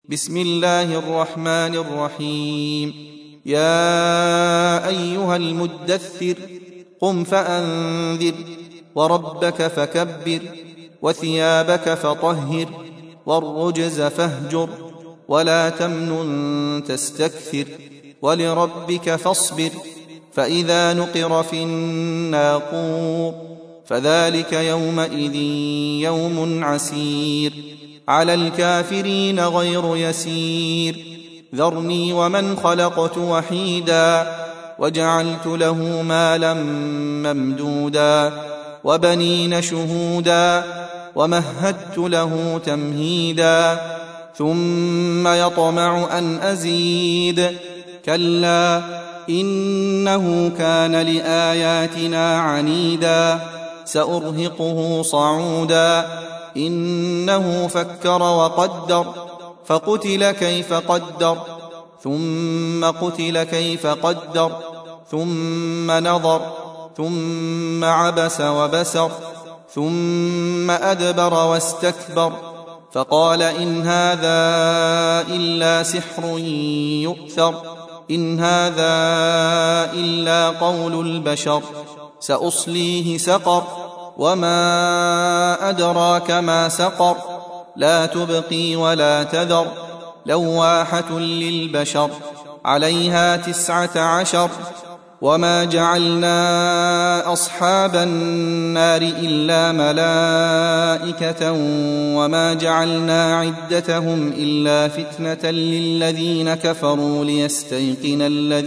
بسم الله الرحمن الرحيم. يا أيها المدثر قم فأنذر وربك فكبر وثيابك فطهر والرجز فاهجر ولا تمنن تستكثر ولربك فاصبر فإذا نقر في الناقور فذلك يومئذ يوم عسير على الكافرين غير يسير ذرني ومن خلقت وحيدا وجعلت له مالا ممدودا وبنين شهودا ومهدت له تمهيدا ثم يطمع أن أزيد كلا إنه كان لآياتنا عنيدا سأرهقه صعودا إنه فكر وقدر فقتل كيف قدر ثم قتل كيف قدر ثم نظر ثم عبس وبسر ثم أدبر واستكبر فقال إن هذا إلا سحر يؤثر إن هذا إلا قول البشر سأصليه سقر وما أدراك ما سقر لا تبقي ولا تذر لواحة للبشر عليها 19 وما جعلنا أصحاب النار إلا ملائكة وما جعلنا عدتهم إلا فتنة للذين كفروا ليستيقن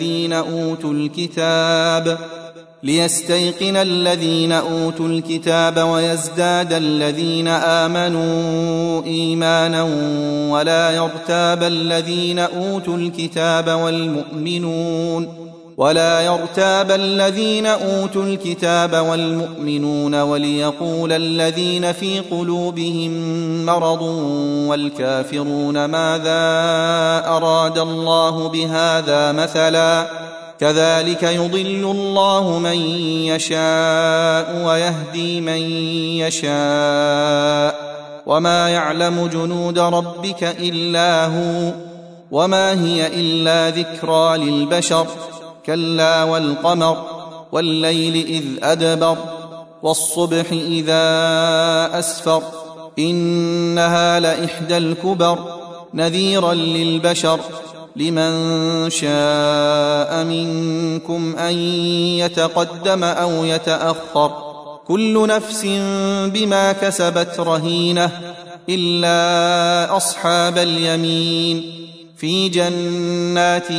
الذين أوتوا الكتاب ويزداد الذين آمنوا إيمانا ولا يرتاب الذين أوتوا الكتاب والمؤمنون وليقول الذين في قلوبهم مرض والكافرون ماذا أراد الله بهذا مثلا كذلك يضل الله من يشاء ويهدي من يشاء وما يعلم جنود ربك إلا هو وما هي إلا ذكرى للبشر كلا والقمر والليل إذ أدبر والصبح إذا أسفر إنها لإحدى الكبر نذيرا للبشر لمن شاء منكم أن يتقدم أو يتأخر كل نفس بما كسبت رهينة إلا أصحاب اليمين في جنات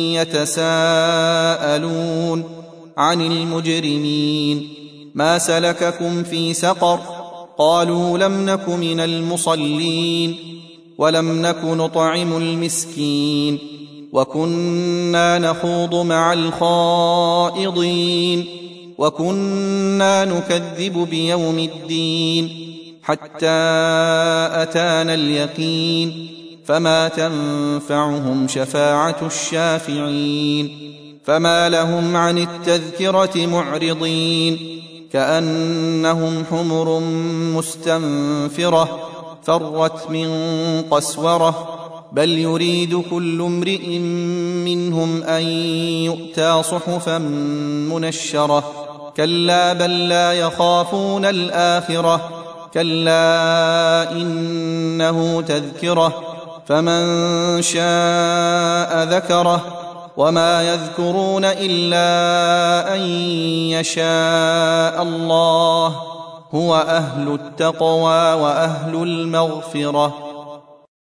يتساءلون عن المجرمين ما سلككم في سقر قالوا لم نك من المصلين ولم نك نطعم المسكين وكنا نخوض مع الخائضين وكنا نكذب بيوم الدين حتى أتانا اليقين فما تنفعهم شفاعة الشافعين فما لهم عن التذكرة معرضين كأنهم حمر مستنفرة فرت من قسورة بل يريد كل امرئ منهم أن يؤتى صحفا منشرة كلا بل لا يخافون الآخرة كلا إنه تذكرة فمن شاء ذكره وما يذكرون إلا أن يشاء الله هو أهل التقوى وأهل المغفرة